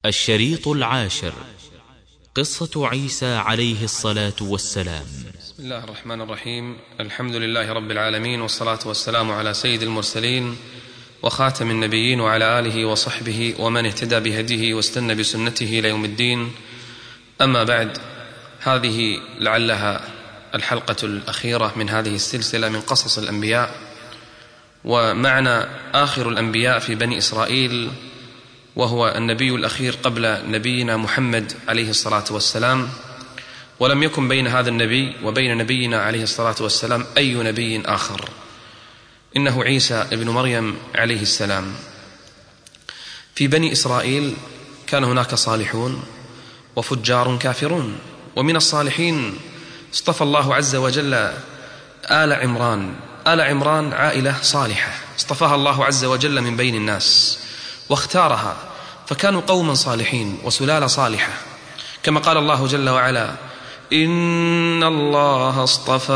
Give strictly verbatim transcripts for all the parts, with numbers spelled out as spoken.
الشريط العاشر: قصة عيسى عليه الصلاة والسلام. بسم الله الرحمن الرحيم. الحمد لله رب العالمين، والصلاة والسلام على سيد المرسلين وخاتم النبيين وعلى آله وصحبه ومن اهتدى بهديه واستنى بسنته إلى يوم الدين. أما بعد، هذه لعلها الحلقة الأخيرة من هذه السلسلة من قصص الأنبياء، ومعنا آخر الأنبياء في بني إسرائيل، وهو النبي الأخير قبل نبينا محمد عليه الصلاة والسلام. ولم يكن بين هذا النبي وبين نبينا عليه الصلاة والسلام أي نبي آخر، إنه عيسى ابن مريم عليه السلام. في بني إسرائيل كان هناك صالحون وفجار كافرون، ومن الصالحين اصطفى الله عز وجل آل عمران. آل عمران عائلة صالحة اصطفاها الله عز وجل من بين الناس واختارها، فكانوا قوما صالحين وسلالة صالحة، كما قال الله جل وعلا: إن الله اصطفى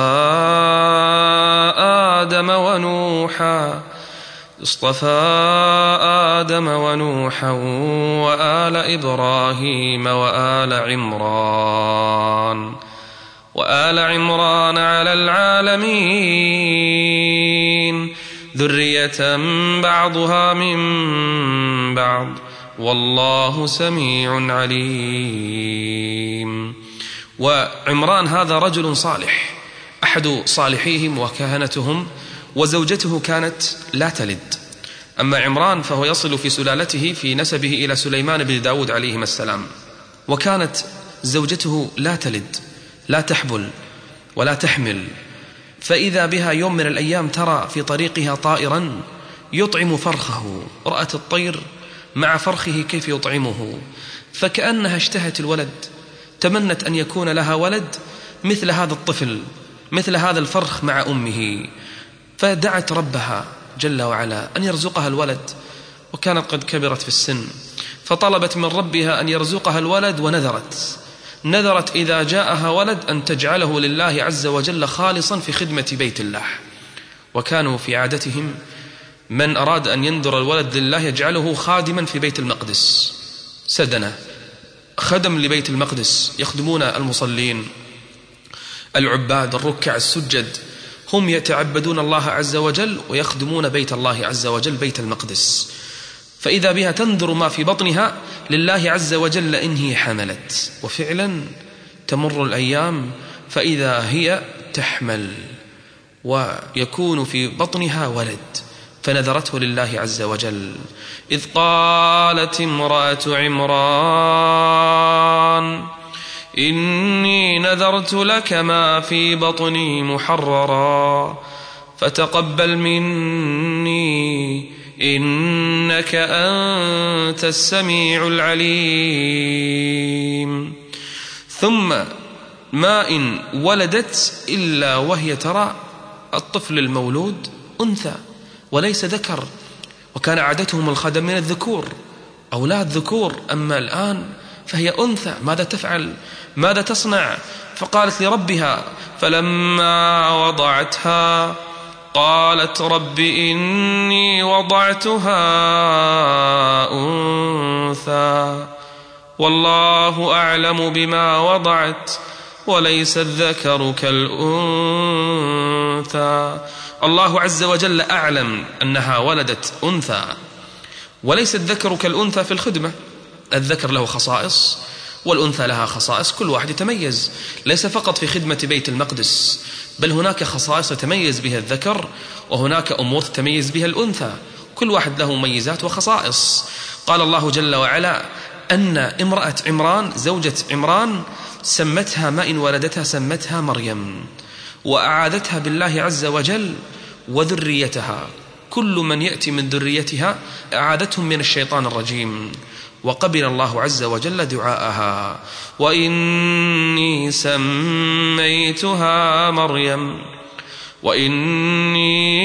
آدم ونوحا اصطفى آدم ونوحا وآل إبراهيم وآل عمران وآل عمران على العالمين ذرية بعضها من بعض والله سميع عليم. وعمران هذا رجل صالح، أحد صالحيهم وكهنتهم، وزوجته كانت لا تلد. أما عمران فهو يصل في سلالته في نسبه إلى سليمان بن داود عليهما السلام، وكانت زوجته لا تلد، لا تحبل ولا تحمل. فإذا بها يوم من الأيام ترى في طريقها طائرا يطعم فرخه، رأت الطير مع فرخه كيف يطعمه، فكأنها اشتهت الولد، تمنت أن يكون لها ولد مثل هذا الطفل، مثل هذا الفرخ مع أمه، فدعت ربها جل وعلا أن يرزقها الولد، وكانت قد كبرت في السن، فطلبت من ربها أن يرزقها الولد، ونذرت نذرت إذا جاءها ولد أن تجعله لله عز وجل خالصا في خدمة بيت الله. وكانوا في عادتهم من أراد أن ينذر الولد لله يجعله خادما في بيت المقدس، سدنة، خدم لبيت المقدس، يخدمون المصلين العباد الركع السجد، هم يتعبدون الله عز وجل ويخدمون بيت الله عز وجل بيت المقدس. فإذا بها تنذر ما في بطنها لله عز وجل إن هي حملت، وفعلا تمر الأيام فإذا هي تحمل ويكون في بطنها ولد، فنذرته لله عز وجل. إذ قالت امرأة عمران إني نذرت لك ما في بطني محررا فتقبل مني إنك أنت السميع العليم. ثم ما إن ولدت إلا وهي ترى الطفل المولود أنثى وليس ذكر، وكان عادتهم الخدم من الذكور، أولاد ذكور، أما الآن فهي أنثى. ماذا تفعل؟ ماذا تصنع؟ فقالت لربها فلما وضعتها قالت رب إني وضعتها أنثى والله أعلم بما وضعت وليس الذكر كالأنثى. الله عز وجل أعلم أنها ولدت أنثى، وليس الذكر كالأنثى في الخدمة. الذكر له خصائص والأنثى لها خصائص، كل واحد يتميز، ليس فقط في خدمة بيت المقدس، بل هناك خصائص يتميز بها الذكر وهناك أمور تتميز بها الأنثى، كل واحد له مميزات وخصائص. قال الله جل وعلا أن امرأة عمران زوجة عمران سمتها ما إن ولدتها سمتها مريم، وأعادتها بالله عز وجل وذريتها، كل من يأتي من ذريتها أعادتهم من الشيطان الرجيم، وقبل الله عز وجل دعاءها. وإني سميتها مريم وإني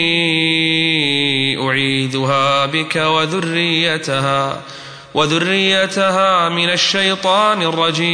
أعيذها بك وذريتها وذريتها من الشيطان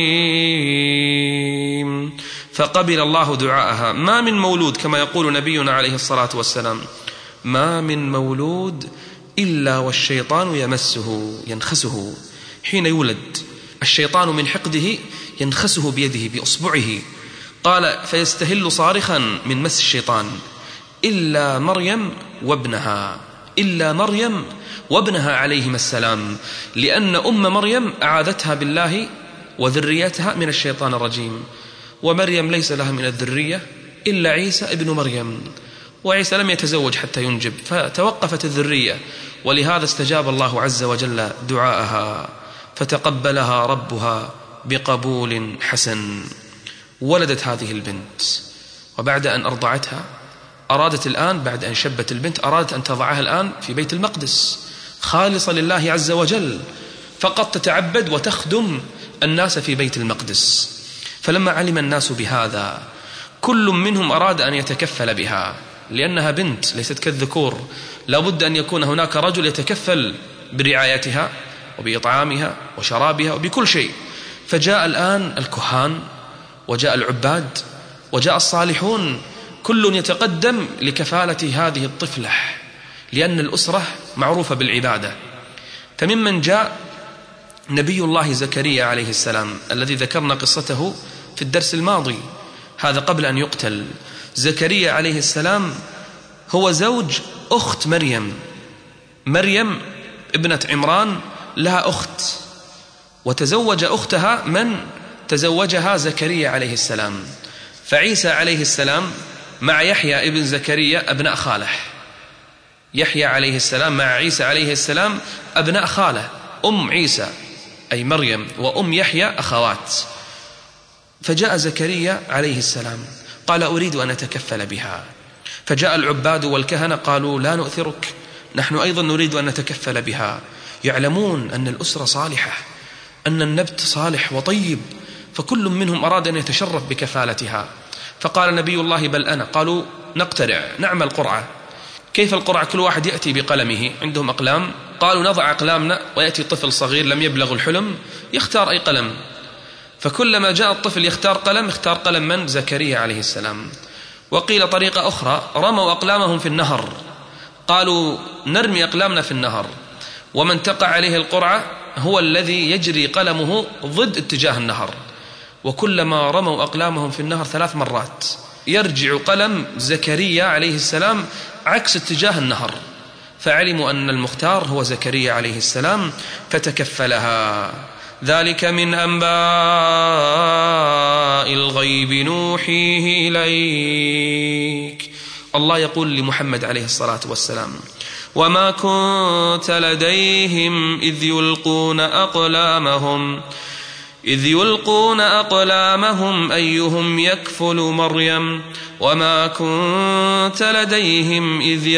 الرجيم. فقبل الله دعاءها. ما من مولود، كما يقول نبينا عليه الصلاة والسلام، ما من مولود إلا والشيطان يمسه ينخسه حين يولد الشيطان من حقده ينخسه بيده بأصبعه. قال فيستهل صارخا من مس الشيطان إلا مريم وابنها، إلا مريم وابنها عليهما السلام، لأن أم مريم أعاذتها بالله وذريتها من الشيطان الرجيم، ومريم ليس لها من الذرية إلا عيسى ابن مريم، وعيسى لم يتزوج حتى ينجب، فتوقفت الذرية، ولهذا استجاب الله عز وجل دعاءها فتقبلها ربها بقبول حسن. ولدت هذه البنت، وبعد أن أرضعتها أرادت الآن بعد أن شبت البنت أرادت أن تضعها الآن في بيت المقدس خالصة لله عز وجل، فقط تتعبد وتخدم الناس في بيت المقدس. فلما علم الناس بهذا كل منهم أراد أن يتكفل بها، لأنها بنت ليست كالذكور، لابد أن يكون هناك رجل يتكفل برعايتها وبإطعامها وشرابها وبكل شيء. فجاء الآن الكهان وجاء العباد وجاء الصالحون، كل يتقدم لكفالة هذه الطفلة، لأن الأسرة معروفة بالعبادة. فممن جاء نبي الله زكريا عليه السلام الذي ذكرنا قصته في الدرس الماضي، هذا قبل أن يقتل. زكريا عليه السلام هو زوج أخت مريم، مريم ابنة عمران لها أخت، وتزوج أختها من تزوجها زكريا عليه السلام. فعيسى عليه السلام مع يحيى ابن زكريا أبناء خاله، يحيى عليه السلام مع عيسى عليه السلام أبناء خاله، أم عيسى أي مريم وأم يحيى أخوات. فجاء زكريا عليه السلام قال أريد أن أتكفل بها، فجاء العباد والكهنة قالوا لا نؤثرك، نحن أيضا نريد أن نتكفل بها، يعلمون أن الأسرة صالحة، أن النبت صالح وطيب، فكل منهم أراد أن يتشرف بكفالتها. فقال نبي الله بل أنا. قالوا نقترع نعمل قرعة. كيف القرعة؟ كل واحد يأتي بقلمه، عندهم أقلام، قالوا نضع أقلامنا ويأتي طفل صغير لم يبلغ الحلم يختار أي قلم، فكلما جاء الطفل يختار قلم اختار قلم من؟ زكريا عليه السلام. وقيل طريقة أخرى رموا أقلامهم في النهر، قالوا نرمي أقلامنا في النهر، ومن تقع عليه القرعة هو الذي يجري قلمه ضد اتجاه النهر، وكلما رموا أقلامهم في النهر ثلاث مرات يرجع قلم زكريا عليه السلام عكس اتجاه النهر، فعلموا أن المختار هو زكريا عليه السلام فتكفلها. ذلك من أنباء الغيب نوحيه إليك. الله يقول لمحمد عليه الصلاة والسلام وما كنت لديهم إذ يلقون أقلامهم إذ يلقون أقلامهم أيهم يكفل مريم وما كنت لديهم إذ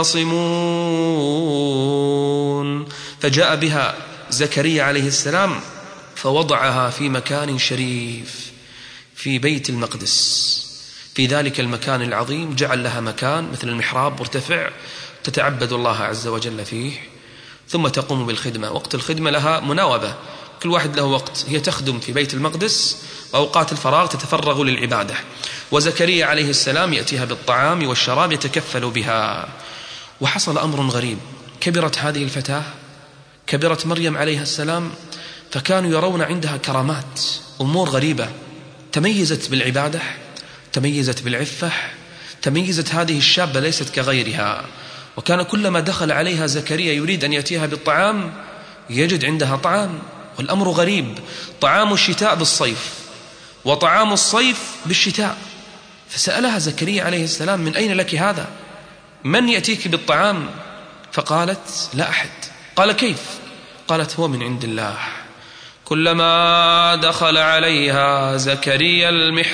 يختصمون. فجاء بها زكريا عليه السلام فوضعها في مكان شريف في بيت المقدس، في ذلك المكان العظيم جعل لها مكان مثل المحراب مرتفع تتعبد الله عز وجل فيه، ثم تقوم بالخدمة. وقت الخدمة لها مناوبة، كل واحد له وقت، هي تخدم في بيت المقدس، وأوقات الفراغ تتفرغ للعبادة. وزكريا عليه السلام يأتيها بالطعام والشراب يتكفل بها. وحصل أمر غريب، كبرت هذه الفتاة، كبرت مريم عليها السلام، فكانوا يرون عندها كرامات، أمور غريبة، تميزت بالعبادة، تميزت بالعفة، تميزت هذه الشابة ليست كغيرها. وكان كلما دخل عليها زكريا يريد أن يأتيها بالطعام يجد عندها طعام، والأمر غريب، طعام الشتاء بالصيف وطعام الصيف بالشتاء. فسألها زكريا عليه السلام من أين لك هذا؟ من يأتيك بالطعام؟ فقالت لا أحد. قال كيف؟ قالت هو من عند الله. كلما دخل عليها زكريا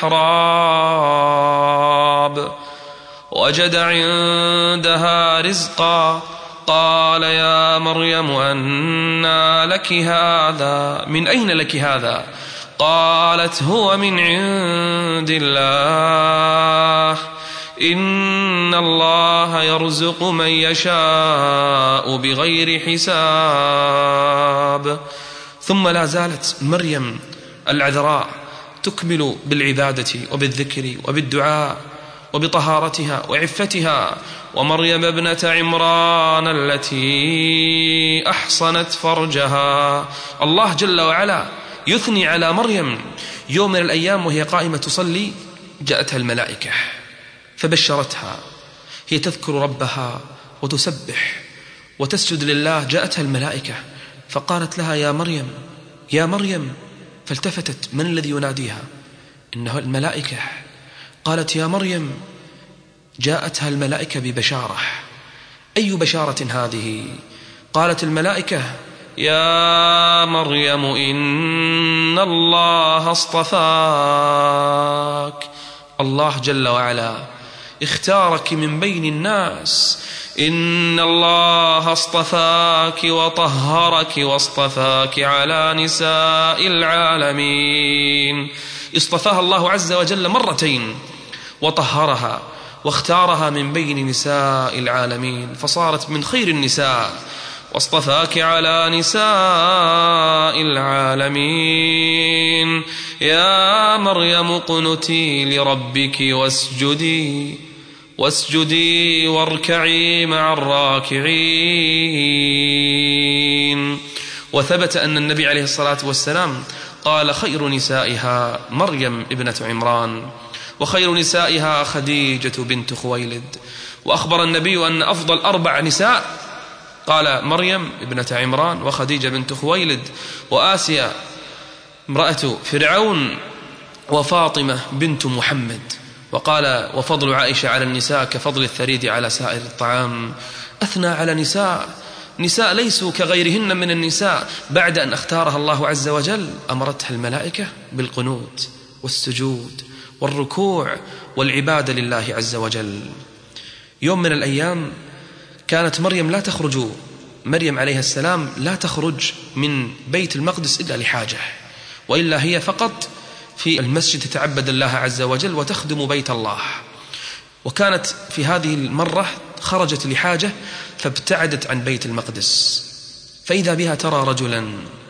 المحراب وجد عندها رزقا قال يا مريم أنى لك هذا؟ من أين لك هذا؟ قالت هو من عند الله إن الله يرزق من يشاء بغير حساب. ثم لا زالت مريم العذراء تكمل بالعبادة وبالذكر وبالدعاء وبطهارتها وعفتها ومريم ابنة عمران التي أحصنت فرجها. الله جل وعلا يثني على مريم. يوم من الأيام وهي قائمة تصلي جاءتها الملائكة فبشرتها، هي تذكر ربها وتسبح وتسجد لله، جاءتها الملائكة فقالت لها يا مريم يا مريم، فالتفتت من الذي يناديها؟ إنه الملائكة. قالت يا مريم، جاءتها الملائكة ببشارة. أي بشارة هذه؟ قالت الملائكة يا مريم إن الله اصطفاك، الله جل وعلا اختارك من بين الناس، إن الله اصطفاك وطهرك واصطفاك على نساء العالمين. اصطفاها الله عز وجل مرتين وطهرها واختارها من بين نساء العالمين فصارت من خير النساء، واصطفاك على نساء العالمين. يا مريم اقنتي لربك واسجدي واسجدي واركعي مع الراكعين. وثبت أن النبي عليه الصلاة والسلام قال خير نسائها مريم ابنة عمران، وخير نسائها خديجة بنت خويلد. وأخبر النبي أن أفضل أربع نساء قال مريم ابنة عمران وخديجة بنت خويلد وآسيا امرأة فرعون وفاطمة بنت محمد. وقال وفضل عائشة على النساء كفضل الثريد على سائر الطعام. أثنى على نساء نساء ليسوا كغيرهن من النساء. بعد أن اختارها الله عز وجل أمرتها الملائكة بالقنوت والسجود والركوع والعبادة لله عز وجل. يوم من الأيام كانت مريم لا تخرج مريم عليها السلام لا تخرج من بيت المقدس إلا لحاجة، وإلا هي فقط في المسجد تتعبد الله عز وجل وتخدم بيت الله. وكانت في هذه المرة خرجت لحاجة فابتعدت عن بيت المقدس، فإذا بها ترى رجلا.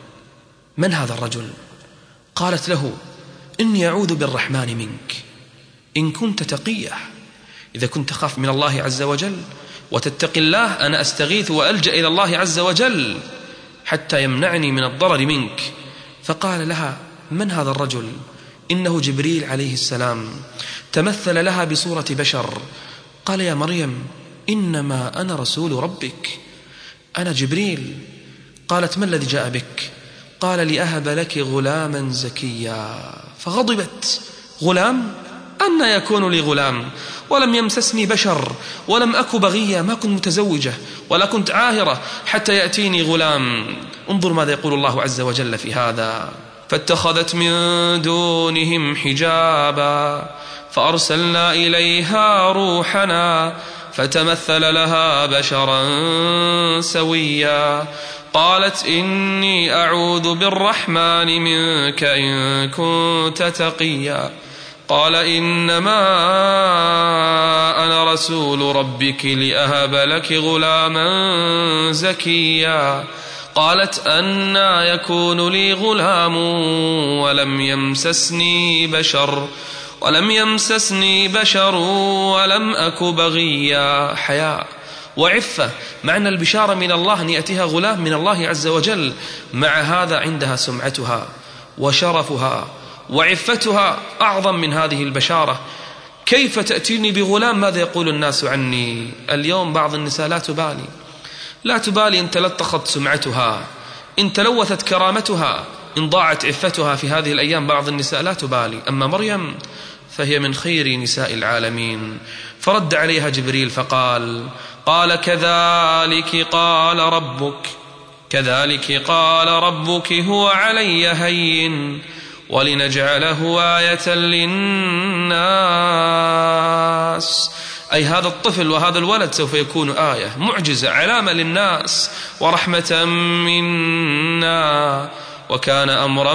من هذا الرجل؟ قالت له إني أعوذ بالرحمن منك إن كنت تقيا. إذا كنت تخاف من الله عز وجل وتتقي الله أنا أستغيث وألجأ إلى الله عز وجل حتى يمنعني من الضرر منك. فقال لها من هذا الرجل؟ إنه جبريل عليه السلام، تمثل لها بصورة بشر. قال يا مريم إنما أنا رسول ربك، أنا جبريل. قالت ما الذي جاء بك؟ قال لأهب لك غلاما زكيا. فغضبت، غلام؟ أن يكون لي غلام ولم يمسسني بشر ولم أك بغيا، ما كنت متزوجة ولا كنت عاهرة حتى يأتيني غلام. انظر ماذا يقول الله عز وجل في هذا. فاتخذت من دونهم حجابا فأرسلنا إليها روحنا فتمثل لها بشرا سويا. قالت إني أعوذ بالرحمن منك إن كنت تقيا. قال إنما أنا رسول ربك لأهب لك غلاما زكيا. قالت أنى يكون لي غلام ولم يمسسني بشر ولم يمسسني بشر ولم أك بغيا. حياء وعفة، معنى البشارة من الله أن يأتيها غلام من الله عز وجل. مع هذا عندها سمعتها وشرفها وعفتها أعظم من هذه البشارة. كيف تأتيني بغلام؟ ماذا يقول الناس عني؟ اليوم بعض النساء لا تبالي لا تبالي إن تلطخت سمعتها، إن تلوثت كرامتها، إن ضاعت عفتها في هذه الأيام. بعض النساء لا تبالي. أما مريم فهي من خير نساء العالمين. فرد عليها جبريل فقال قال كذلك قال ربك كذلك قال ربك هو علي هين ولنجعله آية للناس. أي هذا الطفل وهذا الولد سوف يكون آية، معجزة، علامة للناس ورحمة منا وكان أمرا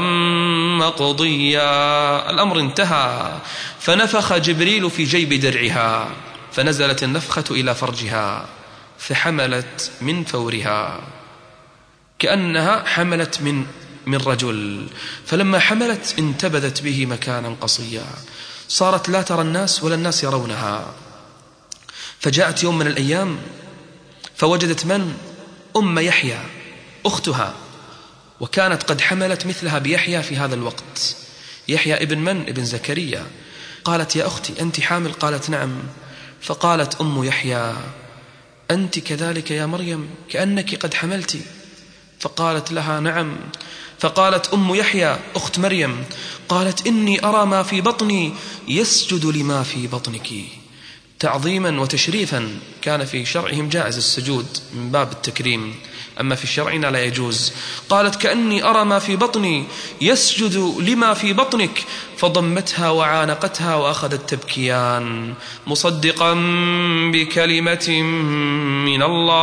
مقضيا. الأمر انتهى. فنفخ جبريل في جيب درعها فنزلت النفخة إلى فرجها فحملت من فورها كأنها حملت من من رجل. فلما حملت انتبذت به مكانا قصيا، صارت لا ترى الناس ولا الناس يرونها. فجاءت يوم من الأيام فوجدت من؟ أم يحيى أختها، وكانت قد حملت مثلها بيحيى في هذا الوقت. يحيى ابن من؟ ابن زكريا. قالت: يا أختي أنت حامل؟ قالت: نعم. فقالت أم يحيى: أنت كذلك يا مريم، كأنك قد حملت. فقالت لها: نعم. فقالت أم يحيى أخت مريم، قالت: إني أرى ما في بطني يسجد لما في بطنك. تعظيما وتشريفا، كان في شرعهم جائز السجود من باب التكريم، أما في شرعنا لا يجوز. قالت: كأني أرى ما في بطني يسجد لما في بطنك. فضمتها وعانقتها وأخذت تبكيان، مصدقا بكلمة من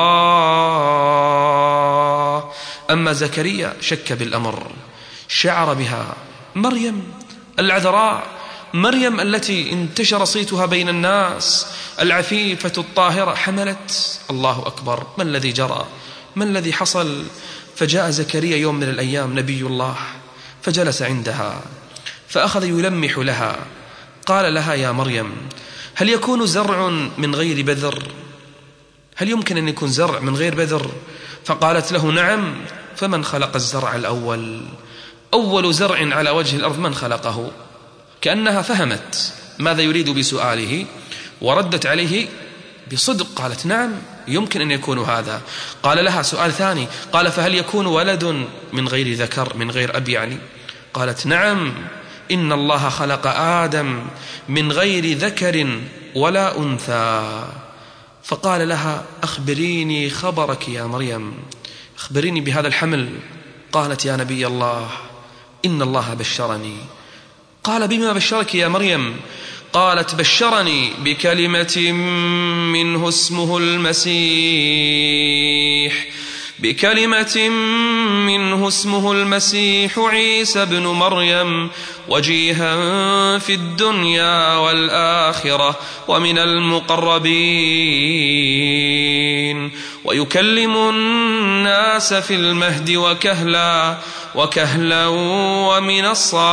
الله. أما زكريا شك بالأمر، شعر بها. مريم العذراء، مريم التي انتشر صيتها بين الناس، العفيفة الطاهرة، حملت. الله أكبر، ما الذي جرى؟ ما الذي حصل؟ فجاء زكريا يوم من الأيام نبي الله، فجلس عندها فأخذ يلمح لها. قال لها: يا مريم، هل يكون زرع من غير بذر؟ هل يمكن أن يكون زرع من غير بذر؟ فقالت له: نعم. فمن خلق الزرع الأول؟ أول زرع على وجه الأرض من خلقه؟ كأنها فهمت ماذا يريد بسؤاله وردت عليه بصدق. قالت: نعم، يمكن أن يكون هذا. قال لها سؤال ثاني، قال: فهل يكون ولد من غير ذكر، من غير أب يعني؟ قالت: نعم، إن الله خلق آدم من غير ذكر ولا أنثى. فقال لها: أخبريني خبرك يا مريم، أخبريني بهذا الحمل. قالت: يا نبي الله، إن الله بشرني. قال: بما بشرك يا مريم؟ قالت: بشرني بكلمة منه اسمه المسيح، بكلمة منه اسمه المسيح عيسى بن مريم، وجيها في الدنيا والآخرة ومن المقربين، ويكلم الناس في المهد وكهلا وكهلا ومن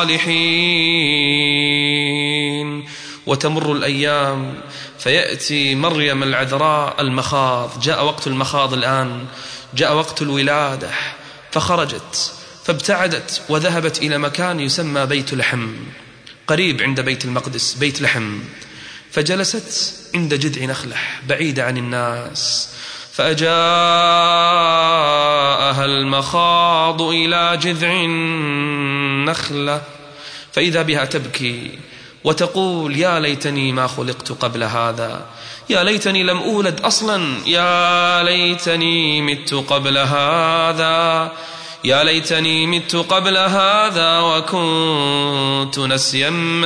الصالحين. وتمر الأيام فيأتي مريم العذراء المخاض. جاء وقت المخاض الآن، جاء وقت الولادة، فخرجت فابتعدت وذهبت إلى مكان يسمى بيت لحم، قريب عند بيت المقدس، بيت لحم. فجلست عند جذع نخلة بعيدة عن الناس، فأجاءها المخاض إلى جذع النخلة فإذا بها تبكي وتقول: يا ليتني ما خلقت قبل هذا، يا ليتني لم أولد أصلا، يا ليتني مت قبل هذا، يا ليتني مت قبل هذا وكنت نسيا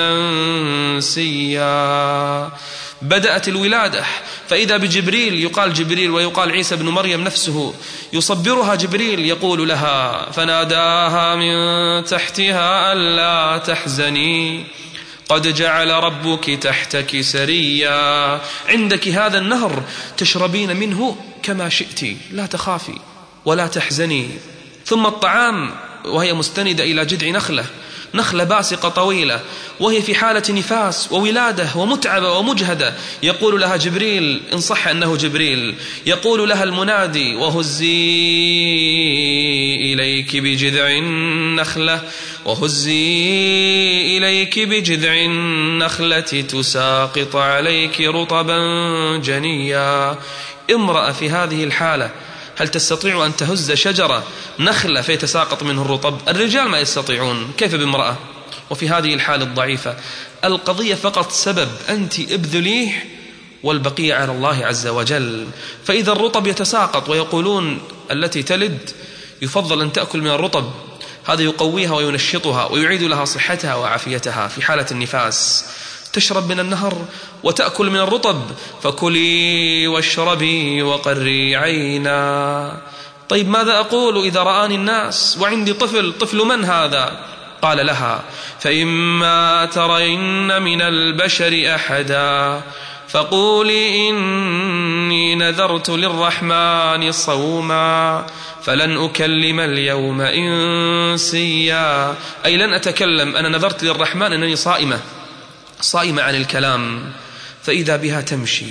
منسيا. بدأت الولادة، فإذا بجبريل، يقال جبريل ويقال عيسى بن مريم نفسه، يصبرها جبريل يقول لها: فناداها من تحتها ألا تحزني قد جعل ربك تحتك سريا. عندك هذا النهر تشربين منه كما شئت، لا تخافي ولا تحزني. ثم الطعام، وهي مستندة إلى جذع نخلة، نخلة باسقة طويلة، وهي في حالة نفاس وولادة ومتعبة ومجهدة. يقول لها جبريل، إن صح أنه جبريل، يقول لها المنادي: وهزي إليك بجذع النخلة، وهزي إليك بجذع النخلة تساقط عليك رطبا جنيا. امرأة في هذه الحالة هل تستطيع أن تهز شجرة نخلة فيتساقط منه الرطب؟ الرجال ما يستطيعون، كيف بامرأة؟ وفي هذه الحالة الضعيفة القضية فقط سبب أنت ابذليه والبقية على الله عز وجل. فإذا الرطب يتساقط، ويقولون التي تلد يفضل أن تأكل من الرطب، هذا يقويها وينشطها ويعيد لها صحتها وعافيتها في حالة النفاس. تشرب من النهر وتأكل من الرطب، فكلي واشربي وقري عينا. طيب ماذا أقول إذا رآني الناس وعندي طفل؟ طفل من هذا؟ قال لها: فإما ترين من البشر أحدا فقولي إني نذرت للرحمن صوما فلن أكلم اليوم إنسيا. أي لن أتكلم، أنا نذرت للرحمن أنني صائمة، صائمة عن الكلام. فإذا بها تمشي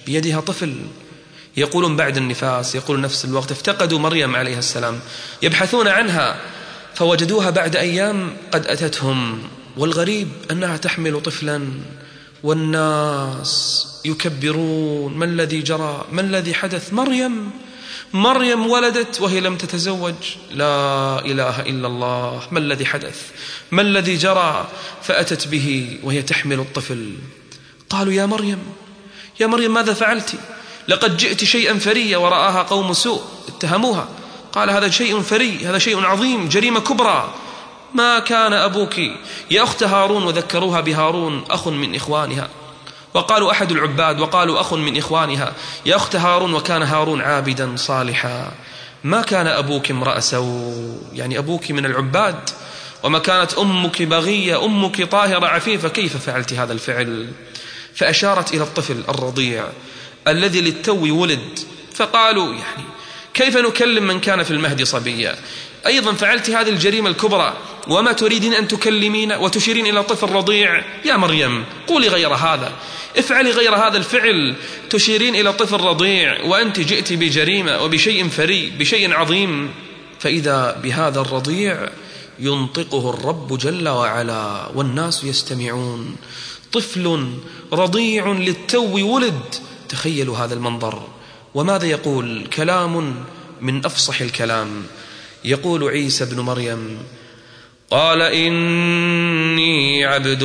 بيدها طفل. يقولون بعد النفاس، يقول نفس الوقت افتقدوا مريم عليها السلام، يبحثون عنها فوجدوها بعد أيام قد أتتهم، والغريب أنها تحمل طفلا، والناس يكبرون ما الذي جرى، ما الذي حدث. مريم مريم ولدت وهي لم تتزوج، لا إله إلا الله، ما الذي حدث، ما الذي جرى؟ فأتت به وهي تحمل الطفل. قالوا يا مريم يا مريم ماذا فعلت؟ لقد جئت شيئا فريا. ورآها قوم سوء اتهموها، قال هذا شيء فري، هذا شيء عظيم، جريمة كبرى. ما كان أبوك يا أخت هارون، وذكروها بهارون أخ من إخوانها، وقالوا أحد العباد، وقالوا أخ من إخوانها يا أخت هارون، وكان هارون عابدا صالحا. ما كان أبوك امرأ سوء، يعني أبوك من العباد، وما كانت أمك بغية، أمك طاهرة عفيفة، كيف فعلت هذا الفعل؟ فأشارت إلى الطفل الرضيع الذي للتو ولد. فقالوا يعني كيف نكلم من كان في المهد صبيا؟ أيضا فعلت هذه الجريمة الكبرى، وما تريدين أن تكلمين وتشيرين إلى طفل رضيع؟ يا مريم قولي غير هذا، افعلي غير هذا الفعل، تشيرين إلى طفل رضيع وأنت جئت بجريمة وبشيء فري، بشيء عظيم. فإذا بهذا الرضيع ينطقه الرب جل وعلا والناس يستمعون، طفل رضيع للتو ولد. تخيلوا هذا المنظر. وماذا يقول؟ كلام من أفصح الكلام. يقول عيسى بن مريم قال إني عبد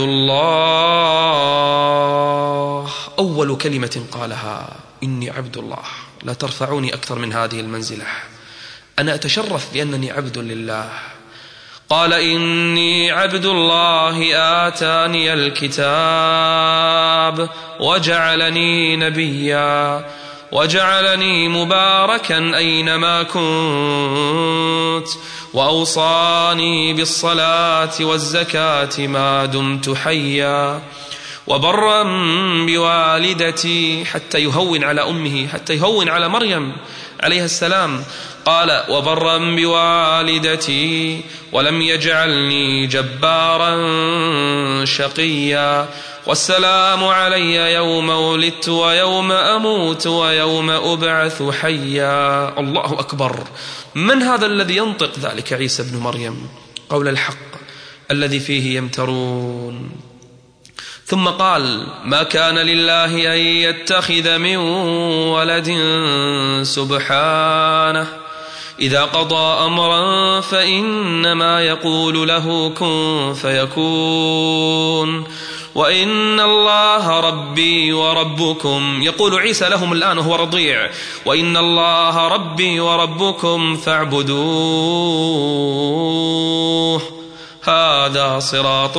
الله. أول كلمة قالها إني عبد الله. لا ترفعوني أكثر من هذه المنزلة، أنا أتشرف بأنني عبد لله. قال إني عبد الله آتاني الكتاب وجعلني نبيا وجعلني مباركا أينما كنت وأوصاني بالصلاة والزكاة ما دمت حيا وبرا بوالدتي. حتى يهون على أمه، حتى يهون على مريم عليها السلام. قال وبرا بوالدتي ولم يجعلني جبارا شقيا والسلام علي يوم ولدت ويوم أموت ويوم أبعث حيا. الله أكبر. من هذا الذي ينطق ذلك؟ عيسى بن مريم، قول الحق الذي فيه يمترون. ثم قال ما كان لله أن يتخذ من ولد سبحانه إذا قضى أمرا فإنما يقول له كن فيكون وإن الله ربي وربكم. يقول عيسى لهم الآن وهو رضيع وإن الله ربي وربكم فاعبدوه هذا صراط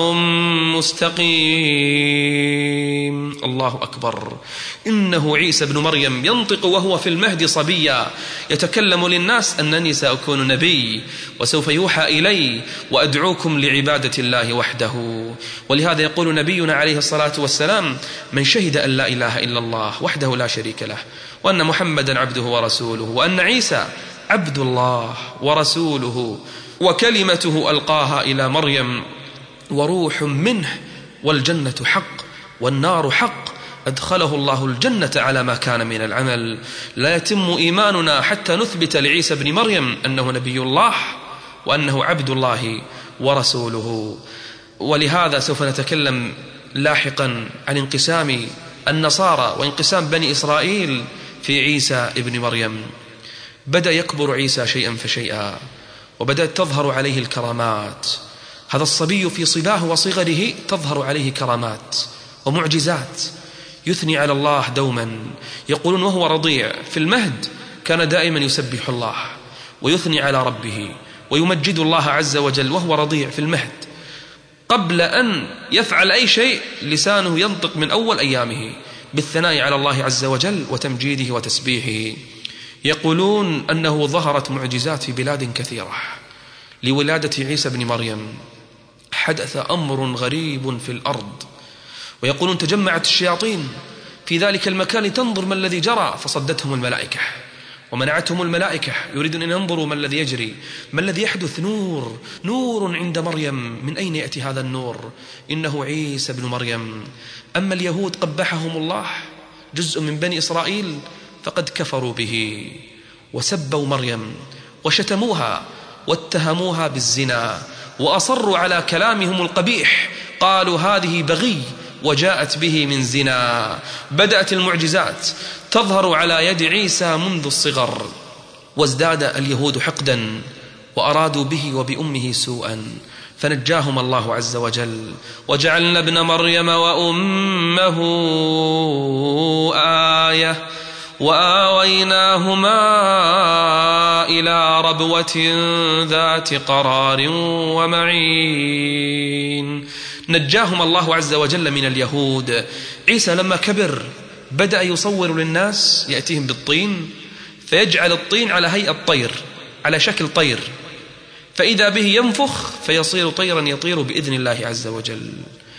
مستقيم. الله أكبر. إنه عيسى بن مريم ينطق وهو في المهد صبيا، يتكلم للناس أنني سأكون نبي وسوف يوحى إلي وأدعوكم لعبادة الله وحده. ولهذا يقول نبينا عليه الصلاة والسلام من شهد أن لا إله إلا الله وحده لا شريك له وأن محمدا عبده ورسوله وأن عيسى عبد الله ورسوله وكلمته ألقاها إلى مريم وروح منه والجنة حق والنار حق أدخله الله الجنة على ما كان من العمل. لا يتم إيماننا حتى نثبت لعيسى بن مريم أنه نبي الله وأنه عبد الله ورسوله. ولهذا سوف نتكلم لاحقا عن انقسام النصارى وانقسام بني إسرائيل في عيسى ابن مريم. بدأ يكبر عيسى شيئا فشيئا وبدأت تظهر عليه الكرامات. هذا الصبي في صباه وصغره تظهر عليه كرامات ومعجزات، يثني على الله دوما. يقولون وهو رضيع في المهد كان دائما يسبح الله ويثني على ربه ويمجد الله عز وجل وهو رضيع في المهد. قبل أن يفعل أي شيء لسانه ينطق من أول أيامه بالثناء على الله عز وجل وتمجيده وتسبيحه. يقولون أنه ظهرت معجزات في بلاد كثيرة لولادة عيسى بن مريم. حدث أمر غريب في الأرض، ويقولون تجمعت الشياطين في ذلك المكان لتنظر ما الذي جرى فصدتهم الملائكة ومنعتهم الملائكة يريدون أن ينظروا ما الذي يجري، ما الذي يحدث. نور نور عند مريم. من أين يأتي هذا النور؟ إنه عيسى بن مريم. أما اليهود قبحهم الله جزء من بني إسرائيل فقد كفروا به وسبوا مريم وشتموها واتهموها بالزنا وأصروا على كلامهم القبيح، قالوا هذه بغي وجاءت به من زنا. بدأت المعجزات تظهر على يد عيسى منذ الصغر، وازداد اليهود حقدا وأرادوا به وبأمه سوءا، فنجاهم الله عز وجل. وجعلنا ابن مريم وأمه آية وآويناهما إلى ربوة ذات قرار ومعين. نجاهم الله عز وجل من اليهود. عيسى لما كبر بدأ يصور للناس، يأتيهم بالطين فيجعل الطين على هيئة طير، على شكل طير، فإذا به ينفخ فيصير طيرا يطير بإذن الله عز وجل.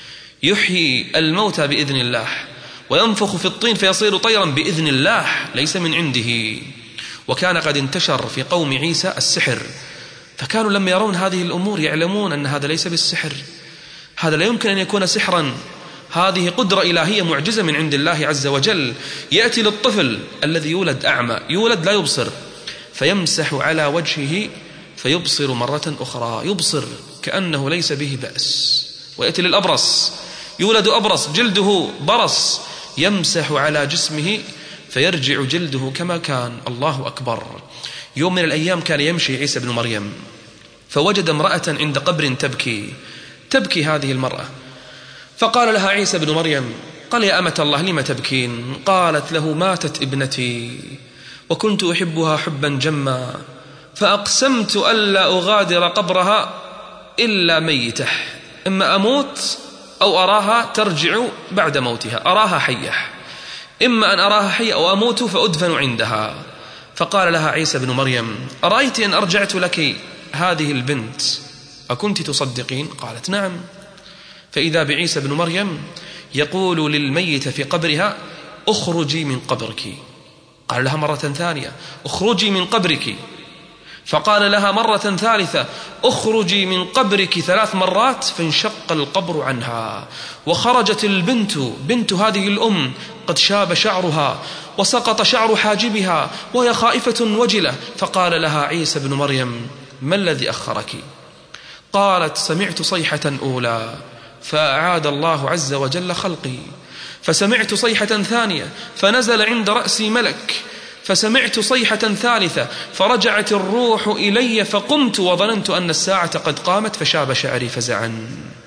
يحيي الموتى بإذن الله، وينفخ في الطين فيصير طيرا بإذن الله ليس من عنده. وكان قد انتشر في قوم عيسى السحر، فكانوا لما يرون هذه الأمور يعلمون أن هذا ليس بالسحر، هذا لا يمكن أن يكون سحرا، هذه قدرة إلهية معجزة من عند الله عز وجل. يأتي للطفل الذي يولد أعمى، يولد لا يبصر، فيمسح على وجهه فيبصر مرة أخرى، يبصر كأنه ليس به بأس. ويأتي للأبرص، يولد أبرص جلده برص، يمسح على جسمه فيرجع جلده كما كان. الله أكبر. يوم من الأيام كان يمشي عيسى بن مريم فوجد امرأة عند قبر تبكي، تبكي هذه المرأة، فقال لها عيسى بن مريم، قال يا أمة الله لم تبكين؟ قالت له ماتت ابنتي وكنت أحبها حبا جما، فأقسمت ألا أغادر قبرها إلا ميتة، إما أموت أو أراها ترجع بعد موتها، أراها حية، إما أن أراها حية أو أموت فأدفن عندها. فقال لها عيسى بن مريم أرأيت إن أرجعت لك هذه البنت أكنت تصدقين؟ قالت نعم. فإذا بعيسى بن مريم يقول للميت في قبرها أخرجي من قبرك. قال لها مرة ثانية أخرجي من قبرك، فقال لها مرة ثالثة أخرجي من قبرك ثلاث مرات، فانشق القبر عنها، وخرجت البنت بنت هذه الأم قد شاب شعرها وسقط شعر حاجبها وهي خائفة وجلة. فقال لها عيسى بن مريم ما الذي أخرك؟ قالت سمعت صيحة أولى فأعاد الله عز وجل خلقي، فسمعت صيحة ثانية فنزل عند رأسي ملك، فسمعت صيحة ثالثة فرجعت الروح إلي، فقمت وظننت أن الساعة قد قامت فشاب شعري فزعا.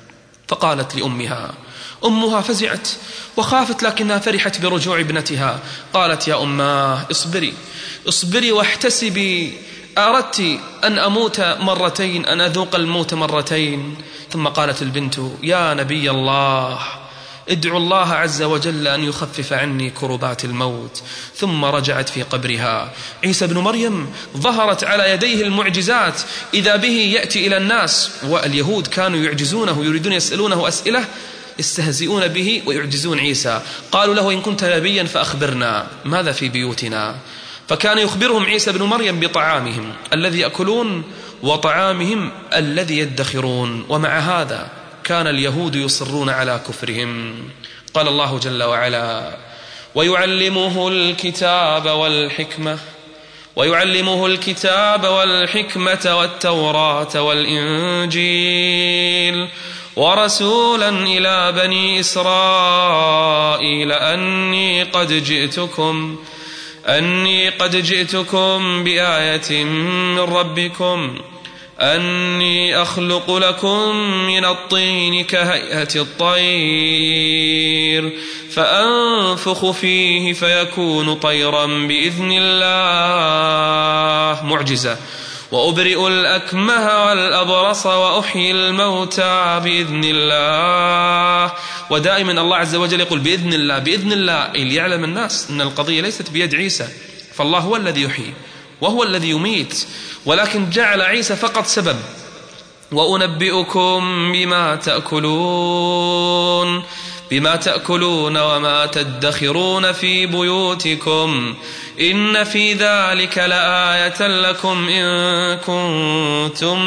فقالت لأمها، أمها فزعت وخافت لكنها فرحت برجوع ابنتها. قالت يا أماه اصبري اصبري واحتسبي، أردت أن أموت مرتين، أن أذوق الموت مرتين. ثم قالت البنت يا نبي الله ادعو الله عز وجل أن يخفف عني كربات الموت. ثم رجعت في قبرها. عيسى بن مريم ظهرت على يديه المعجزات، إذا به يأتي إلى الناس، واليهود كانوا يعجزونه، يريدون يسألونه أسئلة يستهزئون به ويعجزون عيسى. قالوا له إن كنت نبيا فأخبرنا ماذا في بيوتنا، فكان يخبرهم عيسى بن مريم بطعامهم الذي يأكلون وطعامهم الذي يدخرون. ومع هذا كان اليهود يصرون على كفرهم. قال الله جل وعلا ويعلمه الكتاب والحكمة ويعلمه الكتاب والحكمة والتوراة والإنجيل ورسولا إلى بني إسرائيل أني قد جئتكم أني قد جئتكم بآية من ربكم أني أخلق لكم من الطين كهيئة الطير فأنفخ فيه فيكون طيرا بإذن الله. معجزة. وأبرئ الأكمه والأبرص وأحيي الموتى بإذن الله. ودائما الله عز وجل يقول بإذن الله بإذن الله، ليعلم الناس أن القضية ليست بيد عيسى، فالله هو الذي يحيي وهو الذي يميت، ولكن جعل عيسى فقط سبب. وأنبئكم بما تأكلون بما تأكلون وما تدخرون في بيوتكم إن في ذلك لآية لكم إن كنتم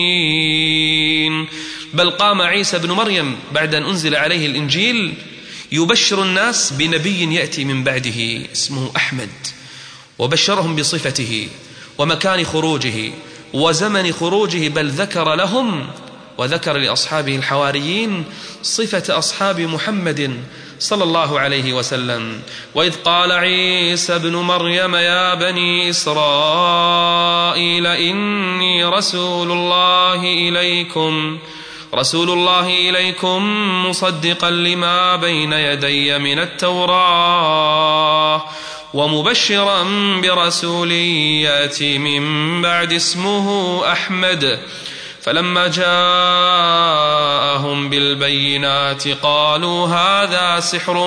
مؤمنين. بل قام عيسى بن مريم بعد أن أنزل عليه الإنجيل يبشر الناس بنبي يأتي من بعده اسمه أحمد، وبشرهم بصفته ومكان خروجه وزمن خروجه، بل ذكر لهم وذكر لأصحابه الحواريين صفة أصحاب محمد صلى الله عليه وسلم. وإذ قال عيسى ابن مريم يا بني إسرائيل إني رسول الله إليكم رسول الله إليكم مصدقا لما بين يدي من التوراة ومبشرا برسول يأتي من بعد اسمه أحمد. فلما جاءهم بالبينات قالوا هذا سحر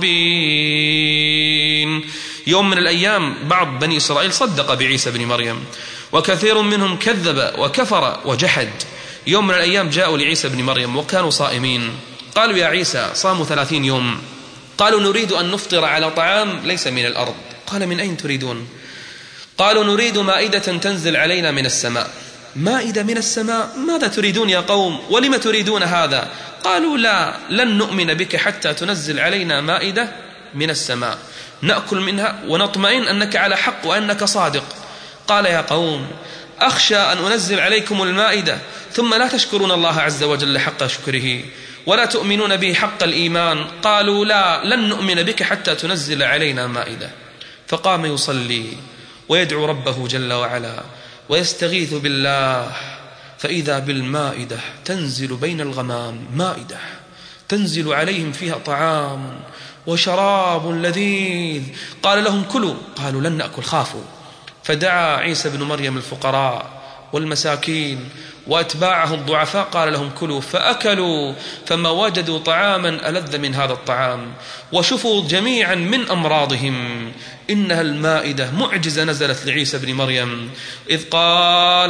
مبين. يوم من الأيام بعض بني إسرائيل صدق بعيسى بن مريم، وكثير منهم كذب وكفر وجحد. يوم من الأيام جاءوا لعيسى بن مريم وكانوا صائمين، قالوا يا عيسى، صاموا ثلاثين يوم، قالوا نريد أن نفطر على طعام ليس من الأرض. قال من أين تريدون؟ قالوا نريد مائدة تنزل علينا من السماء. مائدة من السماء؟ ماذا تريدون يا قوم؟ ولم تريدون هذا؟ قالوا لا، لن نؤمن بك حتى تنزل علينا مائدة من السماء نأكل منها ونطمئن أنك على حق وأنك صادق. قال يا قوم أخشى أن أنزل عليكم المائدة ثم لا تشكرون الله عز وجل حق شكره ولا تؤمنون به حق الإيمان. قالوا لا، لن نؤمن بك حتى تنزل علينا مائدة. فقام يصلي ويدعو ربه جل وعلا ويستغيث بالله، فإذا بالمائدة تنزل بين الغمام، مائدة تنزل عليهم فيها طعام وشراب لذيذ. قال لهم كلوا، قالوا لن نأكل، خافوا. فدعا عيسى بن مريم الفقراء والمساكين وأتباعه الضعفاء، قال لهم كلوا، فأكلوا فما وجدوا طعاما ألذ من هذا الطعام، وشفوا جميعا من أمراضهم. إنها المائدة معجزة نزلت لعيسى بن مريم. إذ قال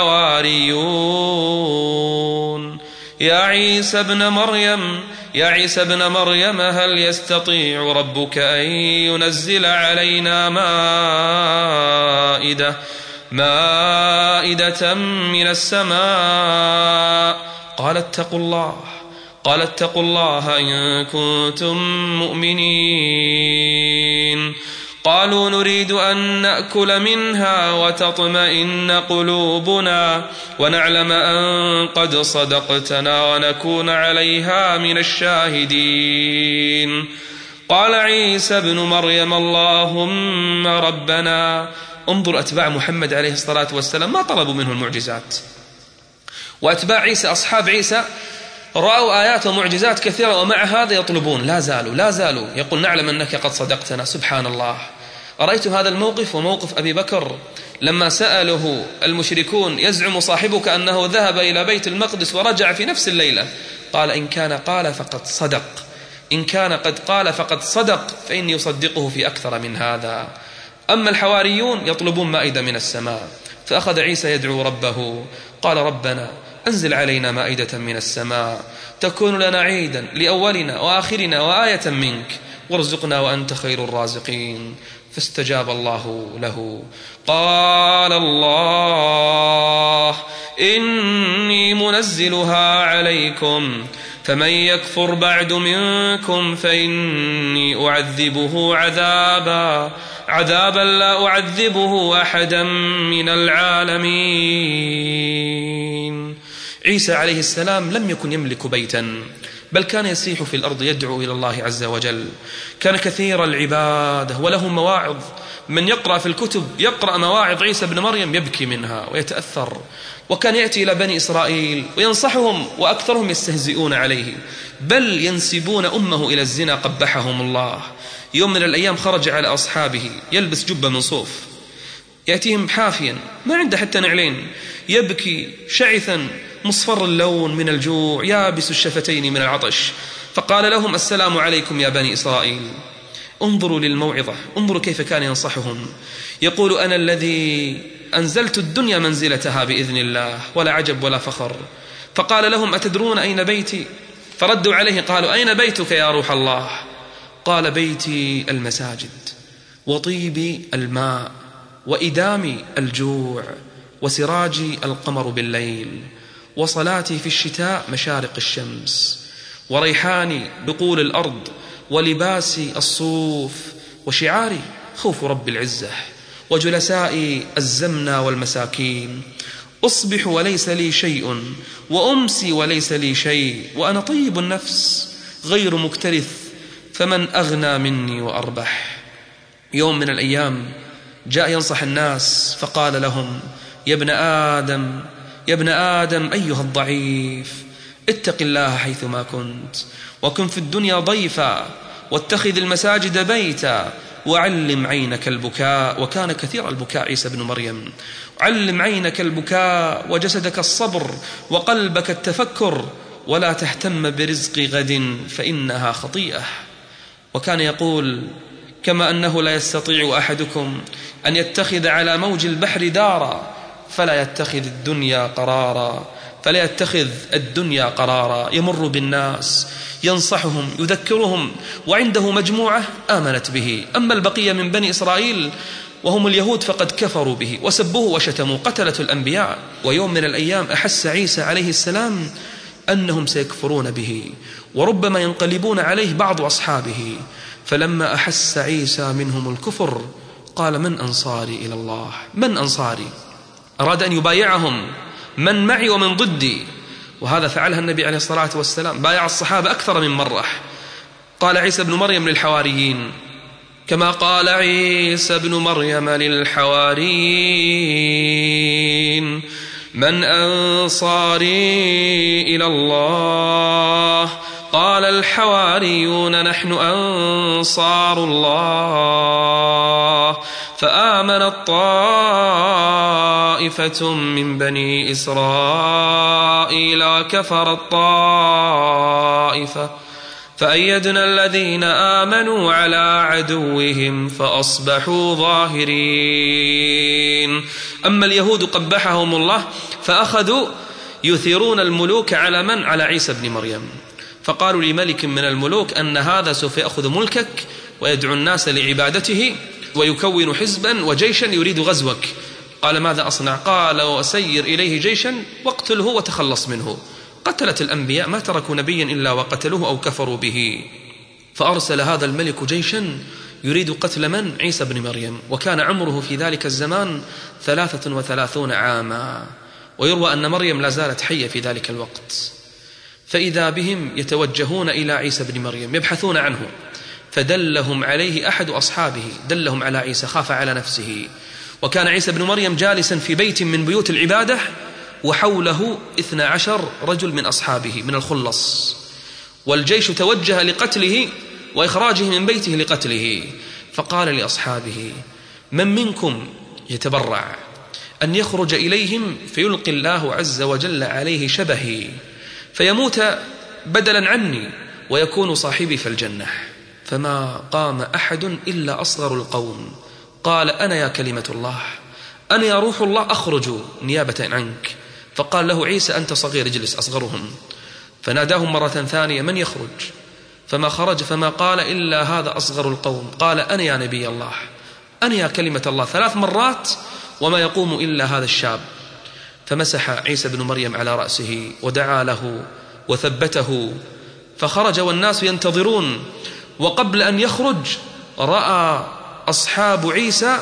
الحواريون يا عيسى ابن مريم يا عيسى ابن مريم هل يستطيع ربك أن ينزل علينا مائدة مائدة من السماء؟ قال اتقوا الله قال اتقوا الله إن كنتم مؤمنين. قالوا نريد أن نأكل منها وتطمئن قلوبنا ونعلم أن قد صدقتنا ونكون عليها من الشاهدين. قال عيسى ابن مريم اللهم ربنا. انظر أتباع محمد عليه الصلاة والسلام ما طلبوا منه المعجزات، وأتباع عيسى أصحاب عيسى رأوا آيات ومعجزات كثيرة ومع هذا يطلبون، لا زالوا لا زالوا يقول نعلم أنك قد صدقتنا. سبحان الله. أرأيتم هذا الموقف وموقف أبي بكر لما سأله المشركون يزعم صاحبك أنه ذهب إلى بيت المقدس ورجع في نفس الليلة، قال إن كان قال فقد صدق، إن كان قد قال فقد صدق، فإني أصدقه في أكثر من هذا. أما الحواريون يطلبون مائدة من السماء، فأخذ عيسى يدعو ربه، قال ربنا أنزل علينا مائدة من السماء تكون لنا عيدا لأولنا وآخرنا وآية منك وارزقنا وأنت خير الرازقين. فاستجاب الله له. قال الله إني منزلها عليكم فمن يكفر بعد منكم فإني أعذبه عذابا عذابا لا أعذبه أحدا من العالمين. عيسى عليه السلام لم يكن يملك بيتا، بل كان يسيح في الأرض يدعو إلى الله عز وجل. كان كثير العبادة وله مواعظ، من يقرأ في الكتب يقرأ مواعظ عيسى بن مريم يبكي منها ويتأثر. وكان يأتي إلى بني إسرائيل وينصحهم وأكثرهم يستهزئون عليه، بل ينسبون أمه إلى الزنا قبحهم الله. يوم من الأيام خرج على أصحابه يلبس جبة من صوف، يأتيهم حافيا ما عنده حتى نعلين، يبكي شعثا مصفر اللون من الجوع يابس الشفتين من العطش. فقال لهم السلام عليكم يا بني إسرائيل. انظروا للموعظة، انظروا كيف كان ينصحهم. يقول أنا الذي أنزلت الدنيا منزلتها بإذن الله، ولا عجب ولا فخر. فقال لهم أتدرون أين بيتي؟ فردوا عليه قالوا أين بيتك يا روح الله؟ قال بيتي المساجد وطيبي الماء وإدامي الجوع وسراجي القمر بالليل وصلاتي في الشتاء مشارق الشمس وريحاني بقول الأرض ولباسي الصوف، وشعاري خوف رب العزة، وجلسائي الزمنة والمساكين. أصبح وليس لي شيء، وأمسي وليس لي شيء، وأنا طيب النفس غير مكترث، فمن أغنى مني وأربح. يوم من الأيام جاء ينصح الناس فقال لهم: يا ابن آدم يا ابن آدم أيها الضعيف، اتق الله حيثما كنت، وكن في الدنيا ضيفا، واتخذ المساجد بيتا، وعلم عينك البكاء. وكان كثير البكاء عيسى بن مريم. علم عينك البكاء، وجسدك الصبر، وقلبك التفكر، ولا تهتم برزق غد فإنها خطيئة. وكان يقول: كما أنه لا يستطيع أحدكم أن يتخذ على موج البحر دارا، فلا يتخذ الدنيا قرارا فلا يتخذ الدنيا قرارا. يمر بالناس ينصحهم يذكرهم، وعنده مجموعة آمنت به. أما البقية من بني إسرائيل وهم اليهود فقد كفروا به وسبوه وشتموا، قتلة الأنبياء. ويوم من الأيام أحس عيسى عليه السلام أنهم سيكفرون به، وربما ينقلبون عليه بعض أصحابه. فلما أحس عيسى منهم الكفر قال: من أنصاري إلى الله؟ من أنصاري؟ أراد أن يبايعهم: من معي ومن ضدي. وهذا فعلها النبي عليه الصلاة والسلام، بايع الصحابة أكثر من مرة. قال عيسى بن مريم للحواريين كما قال عيسى بن مريم للحواريين: من أنصاري إلى الله؟ قال الحواريون: نحن أنصار الله. فآمنت طائفة من بني إسرائيل وكفرت طائفة، فأيدنا الذين آمنوا على عدوهم فأصبحوا ظاهرين. أما اليهود قبحهم الله فأخذوا يثيرون الملوك على من؟ على عيسى بن مريم. فقالوا لملك من الملوك أن هذا سوف يأخذ ملكك ويدعو الناس لعبادته ويكون حزبا وجيشا يريد غزوك. قال: ماذا أصنع؟ قال: وسير إليه جيشا واقتله وتخلص منه. قتلت الأنبياء ما تركوا نبيا إلا وقتلوه أو كفروا به. فأرسل هذا الملك جيشا يريد قتل من؟ عيسى بن مريم. وكان عمره في ذلك الزمان ثلاثة وثلاثون عاما، ويروى أن مريم لا زالت حية في ذلك الوقت. فإذا بهم يتوجهون إلى عيسى بن مريم يبحثون عنه، فدلهم عليه أحد أصحابه، دلهم على عيسى، خاف على نفسه. وكان عيسى بن مريم جالسا في بيت من بيوت العبادة، وحوله اثنى عشر رجل من أصحابه من الخلص، والجيش توجه لقتله وإخراجه من بيته لقتله. فقال لأصحابه: من منكم يتبرع أن يخرج إليهم فيلقي الله عز وجل عليه شبهي فيموت بدلا عني ويكون صاحبي في الجنة؟ فما قام أحد إلا أصغر القوم. قال: أنا يا كلمة الله، أنا يا روح الله، أخرج نيابة عنك. فقال له عيسى: أنت صغير، اجلس، أصغرهم. فناداهم مرة ثانية: من يخرج؟ فما خرج، فما قال إلا هذا أصغر القوم. قال: أنا يا نبي الله، أنا يا كلمة الله، ثلاث مرات وما يقوم إلا هذا الشاب. فمسح عيسى بن مريم على رأسه ودعا له وثبته، فخرج والناس ينتظرون. وقبل أن يخرج رأى أصحاب عيسى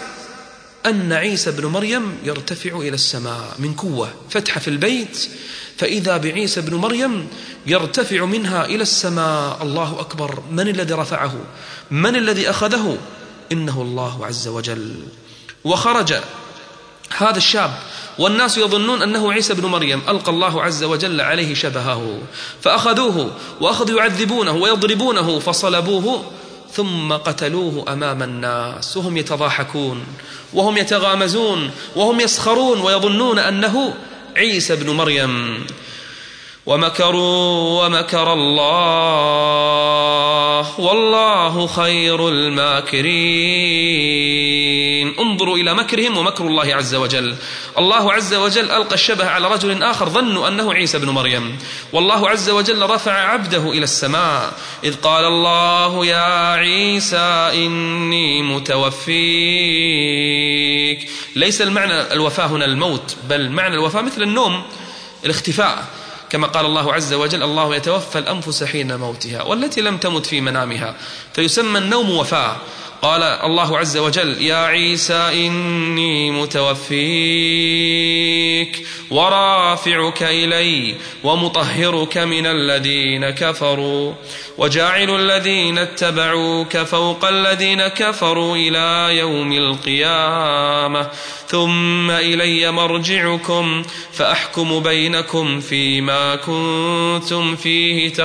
أن عيسى بن مريم يرتفع إلى السماء من قوة، فتح في البيت، فإذا بعيسى بن مريم يرتفع منها إلى السماء. الله أكبر! من الذي رفعه؟ من الذي أخذه؟ إنه الله عز وجل. وخرج هذا الشاب والناس يظنون أنه عيسى بن مريم، ألقى الله عز وجل عليه شبهه، فأخذوه وأخذوا يعذبونه ويضربونه فصلبوه، ثم قتلوه أمام الناس وهم يتضاحكون وهم يتغامزون وهم يسخرون ويظنون أنه عيسى بن مريم. ومكروا ومكر الله والله خير الماكرين. انظروا إلى مكرهم ومكر الله عز وجل. الله عز وجل ألقى الشبه على رجل آخر ظنوا أنه عيسى بن مريم، والله عز وجل رفع عبده إلى السماء. إذ قال الله: يا عيسى إني متوفيك. ليس المعنى الوفاة هنا الموت، بل معنى الوفاة مثل النوم، الاختفاء، كما قال الله عز وجل: الله يتوفى الأنفس حين موتها والتي لم تمت في منامها، فيسمى النوم وفاة. قال الله عز وجل: يا عيسى إني متوفيك ورافعك إلي ومطهرك من الذين كفروا وجاعل الذين اتبعوك فوق الذين كفروا إلى يوم القيامة ثم إلي مرجعكم فأحكم بينكم فيما كنتم فيه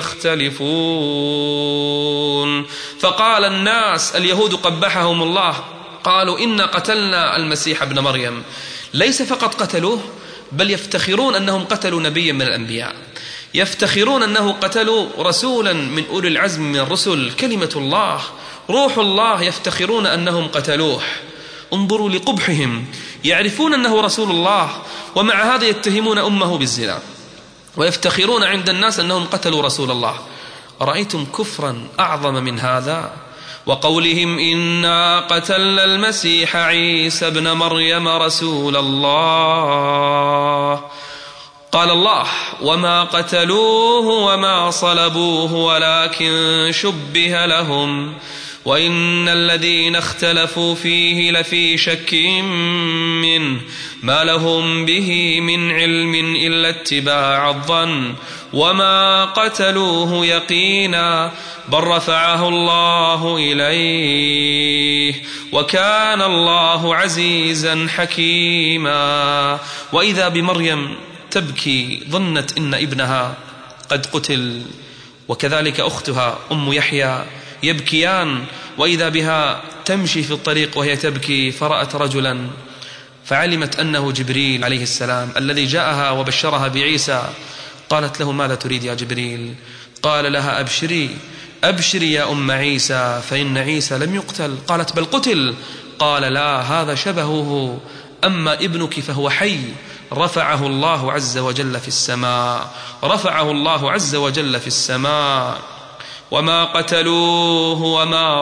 تختلفون. فقال الناس اليهود قبحهم الله، قالوا: إنا قتلنا المسيح ابن مريم. ليس فقط قتلوه، بل يفتخرون أنهم قتلوا نبيا من الأنبياء، يفتخرون أنه قتلوا رسولا من أولي العزم من الرسل، كلمة الله روح الله، يفتخرون أنهم قتلوه. انظروا لقبحهم، يعرفون أنه رسول الله ومع هذا يتهمون أمه بالزنا، ويفتخرون عند الناس أنهم قتلوا رسول الله. رأيتم كفرا أعظم من هذا؟ وقولهم: إنا قتلنا المسيح عيسى ابن مريم رسول الله. قال الله: وما قتلوه وما صلبوه ولكن شبه لهم وإن الذين اختلفوا فيه لفي شك منه ما لهم به من علم إلا اتباع الظن وما قتلوه يقينا بل رفعه الله إليه وكان الله عزيزا حكيما. وإذا بمريم تبكي، ظنت إن ابنها قد قتل، وكذلك أختها أم يحيى يبكيان، وإذا بها تمشي في الطريق وهي تبكي، فرأت رجلا فعلمت أنه جبريل عليه السلام الذي جاءها وبشرها بعيسى. قالت له: ماذا تريد يا جبريل؟ قال لها: أبشري أبشري يا أم عيسى فإن عيسى لم يقتل. قالت: بل قتل. قال: لا، هذا شبهه، أما ابنك فهو حي، رفعه الله عز وجل في السماء، رفعه الله عز وجل في السماء. وما قتلوه وما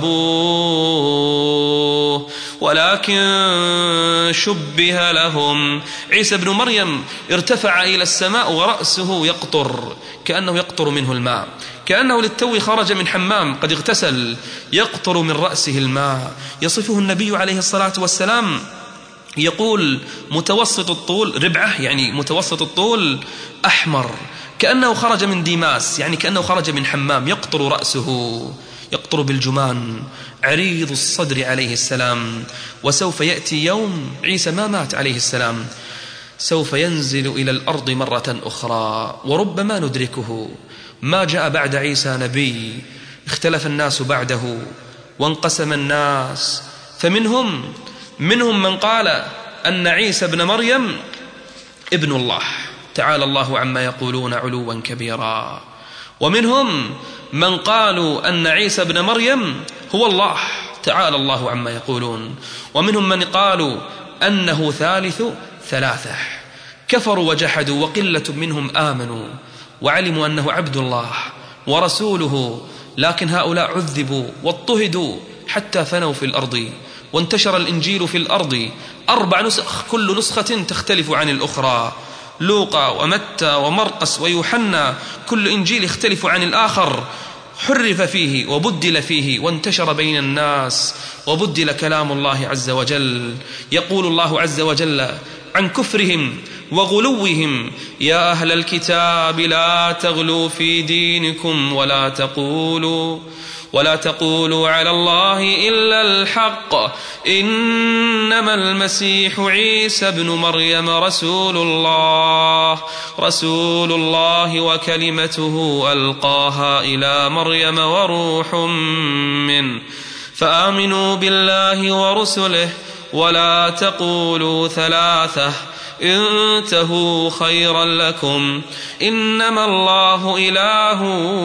صلبوه ولكن شبه لهم. عيسى بن مريم ارتفع إلى السماء ورأسه يقطر، كأنه يقطر منه الماء، كأنه للتو خرج من حمام قد اغتسل، يقطر من رأسه الماء. يصفه النبي عليه الصلاة والسلام يقول: متوسط الطول ربعة، يعني متوسط الطول، أحمر، كأنه خرج من ديماس، يعني كأنه خرج من حمام، يقطر رأسه، يقطر بالجمان، عريض الصدر عليه السلام. وسوف يأتي يوم عيسى ما مات عليه السلام، سوف ينزل إلى الأرض مرة أخرى وربما ندركه. ما جاء بعد عيسى نبي، اختلف الناس بعده وانقسم الناس، فمنهم منهم من قال أن عيسى ابن مريم ابن الله تعالى الله عما يقولون علوا كبيرا، ومنهم من قالوا أن عيسى ابن مريم هو الله تعالى الله عما يقولون، ومنهم من قالوا أنه ثالث ثلاثة. كفروا وجحدوا، وقلة منهم آمنوا وعلموا أنه عبد الله ورسوله، لكن هؤلاء عذبوا واضطهدوا حتى فنوا في الأرض، وانتشر الإنجيل في الأرض، أربع نسخ كل نسخة تختلف عن الأخرى، لوقا ومتى ومرقس ويوحنا، كل إنجيل يختلف عن الآخر، حرف فيه وبدل فيه، وانتشر بين الناس وبدل كلام الله عز وجل. يقول الله عز وجل عن كفرهم وغلوهم: يا أهل الكتاب لا تغلوا في دينكم ولا تقولوا ولا تقولوا على الله إلا الحق إنما المسيح عيسى ابن مريم رسول الله رسول الله وكلمته ألقاها إلى مريم وروح منه فآمنوا بالله ورسله ولا تقولوا ثلاثة انتهوا خيرا لكم إنما الله إله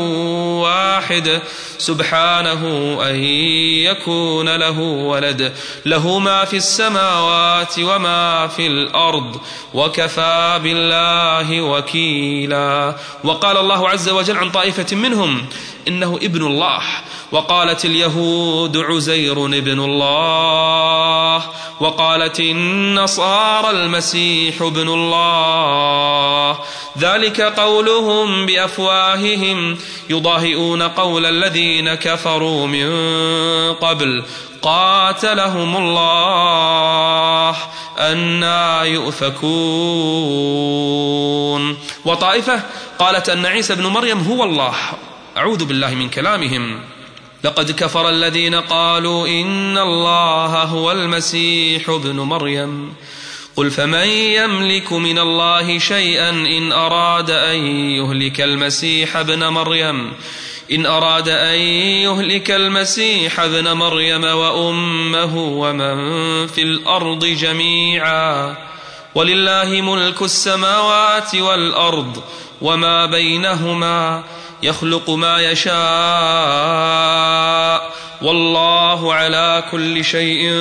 واحد سبحانه أن يكون له ولد له ما في السماوات وما في الأرض وكفى بالله وكيلا. وقال الله عز وجل عن طائفة منهم إنه ابن الله، وقالت اليهود عزير ابن الله، وقالت النصارى المسيح المسيح ابن الله، ذلك قولهم بأفواههم يضاهئون قول الذين كفروا من قبل قاتلهم الله أنى يؤفكون. وطائفة قالت أن عيسى بن مريم هو الله، أعوذ بالله من كلامهم. لقد كفر الذين قالوا إن الله هو المسيح ابن مريم، قل فمن يملك من الله شيئا إن أراد أن يهلك المسيح ابن مريم إن أراد أن يهلك المسيح ابن مريم وأمه ومن في الأرض جميعا، ولله ملك السماوات والأرض وما بينهما، يخلق ما يشاء والله على كل شيء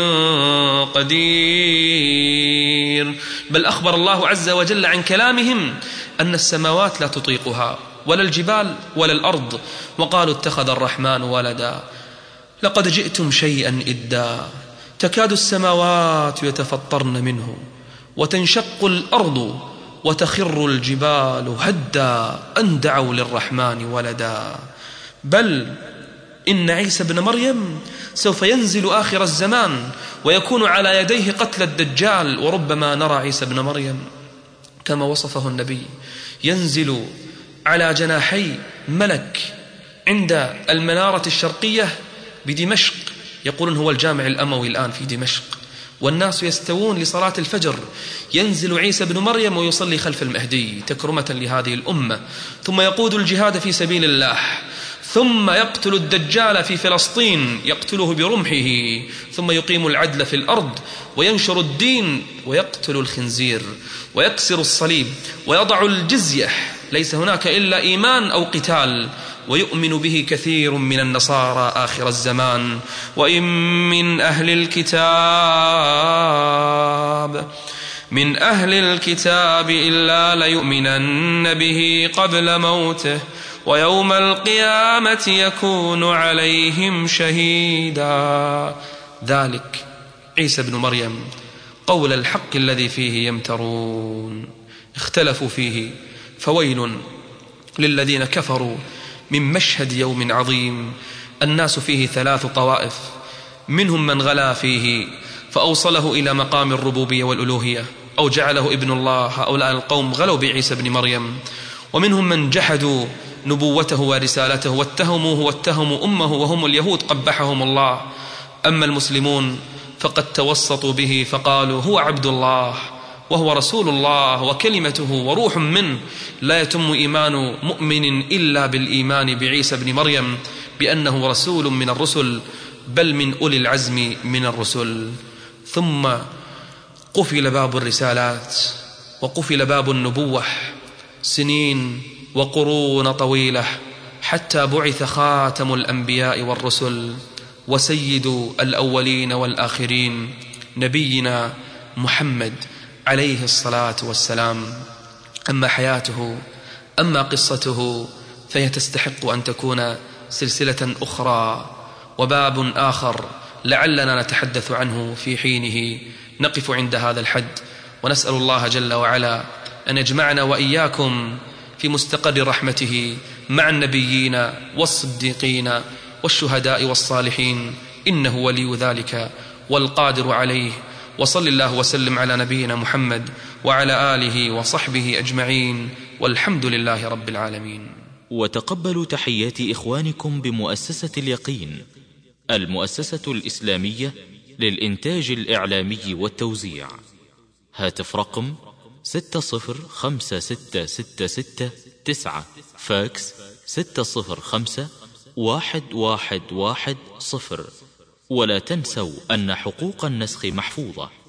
قدير. بل أخبر الله عز وجل عن كلامهم أن السماوات لا تطيقها ولا الجبال ولا الأرض، وقالوا اتخذ الرحمن ولدا لقد جئتم شيئا إدا، تكاد السماوات يتفطرن منه وتنشق الأرض وتخر الجبال هدا أن دعوا للرحمن ولدا. بل إن عيسى بن مريم سوف ينزل آخر الزمان ويكون على يديه قتل الدجال، وربما نرى عيسى بن مريم كما وصفه النبي ينزل على جناحي ملك عند المنارة الشرقية بدمشق، يقولون هو الجامع الأموي الآن في دمشق، والناس يستوون لصلاة الفجر، ينزل عيسى بن مريم ويصلي خلف المهدي تكرمة لهذه الأمة، ثم يقود الجهاد في سبيل الله، ثم يقتل الدجال في فلسطين يقتله برمحه، ثم يقيم العدل في الأرض وينشر الدين ويقتل الخنزير ويكسر الصليب ويضع الجزية، ليس هناك إلا إيمان أو قتال، ويؤمن به كثير من النصارى آخر الزمان. وإن من أهل الكتاب من أهل الكتاب إلا ليؤمنن به قبل موته ويوم القيامة يكون عليهم شهيدا. ذلك عيسى بن مريم قول الحق الذي فيه يمترون، اختلفوا فيه، فويل للذين كفروا من مشهد يوم عظيم. الناس فيه ثلاث طوائف، منهم من غلا فيه فأوصله إلى مقام الربوبية والألوهية أو جعله ابن الله، هؤلاء القوم غلوا بعيسى بن مريم، ومنهم من جحدوا نبوته ورسالته واتهموه واتهموا أمه وهم اليهود قبحهم الله. أما المسلمون فقد توسطوا به فقالوا هو عبد الله وهو رسول الله وكلمته وروح منه، لا يتم إيمان مؤمن إلا بالإيمان بعيسى بن مريم بأنه رسول من الرسل، بل من أولي العزم من الرسل. ثم قفل باب الرسالات وقفل باب النبوة سنين وقرون طويلة، حتى بعث خاتم الأنبياء والرسل وسيد الأولين والآخرين نبينا محمد عليه الصلاة والسلام. أما حياته أما قصته فهي تستحق أن تكون سلسلة أخرى وباب آخر لعلنا نتحدث عنه في حينه. نقف عند هذا الحد ونسأل الله جل وعلا أن يجمعنا وإياكم في مستقر رحمته مع النبيين والصديقين والشهداء والصالحين، إنه ولي ذلك والقادر عليه. وصل الله وسلم على نبينا محمد وعلى آله وصحبه أجمعين، والحمد لله رب العالمين. وتقبلوا تحيات إخوانكم بمؤسسة اليقين، المؤسسة الإسلامية للإنتاج الإعلامي والتوزيع. هاتف رقم ستة صفر خمسة ستة ستة ستة تسعة، فاكس ستة صفر خمسة واحد واحد واحد صفر. ولا تنسوا أن حقوق النسخ محفوظة.